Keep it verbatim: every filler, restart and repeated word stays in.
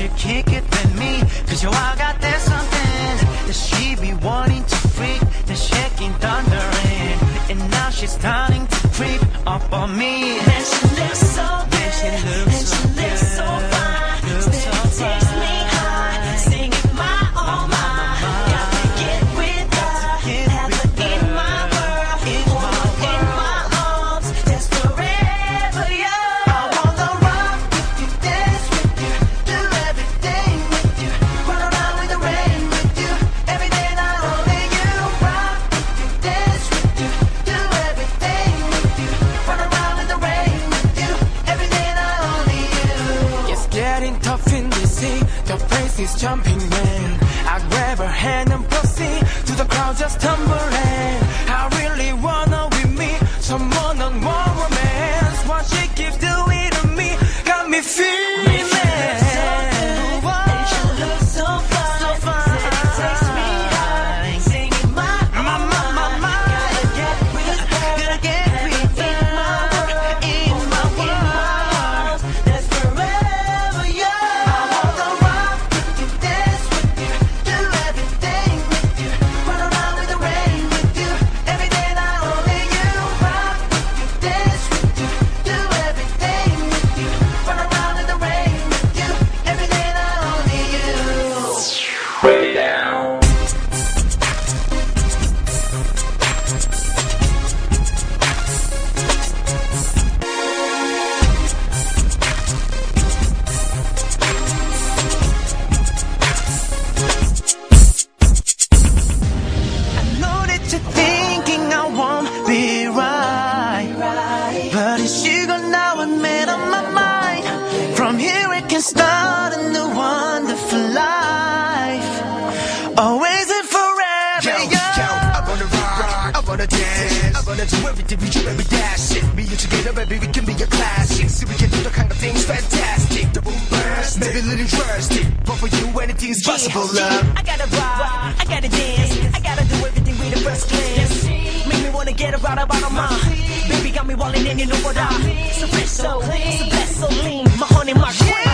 you kick it with me? Cause yo, I got that something that she be wanting to freak, the shaking, thundering, and now she's starting to creep up on me. And she looks so good, she looks and so she looks good. so fine. Looks Still so takes fine. me high, singing my oh my. Got to get with her, have her in my world, hold her in my arms, that's forever young. I wanna rock with you, dance with you, do everything with you, run around with the rain with you, every day not only you. Rock with you, dance with you, do everything with you, run around with the rain with you, every day not only you. It's getting tough in the sea. The place is jumping when I grab her hand and proceed to the crowd just tumbling. I really wanna with me someone on more romance. What she keeps doing to me got me feeling. And she looks so fine, So fine. takes me high, singing my oh My, my, my, my. Gotta get with her, Gotta get with in my world, in my world, that's forever young. I wanna rock with you, dance with you, do everything with you, run around with the rain with you, every day not only you. Rock with you, dance with you, do everything with you, run around with the rain with you, every day not only you. Break it down. I know that you're thinking I won't be right, but it's you gonna now I made up my mind. From here we can start a new wonderful life, always and forever. Yo, yo, I wanna rock, I wanna dance, I wanna do everything we do every dash it. Me and together, baby, we can be a classic. See, we can do the kind of things fantastic. The boom burst, maybe a little drastic, but for you anything's possible, love. I gotta rock, I gotta dance, I gotta do everything with a first glance. Make me wanna get right up out of my baby got me walling and you know what I. So fresh, so, so blessed, so lean, my honey, my queen.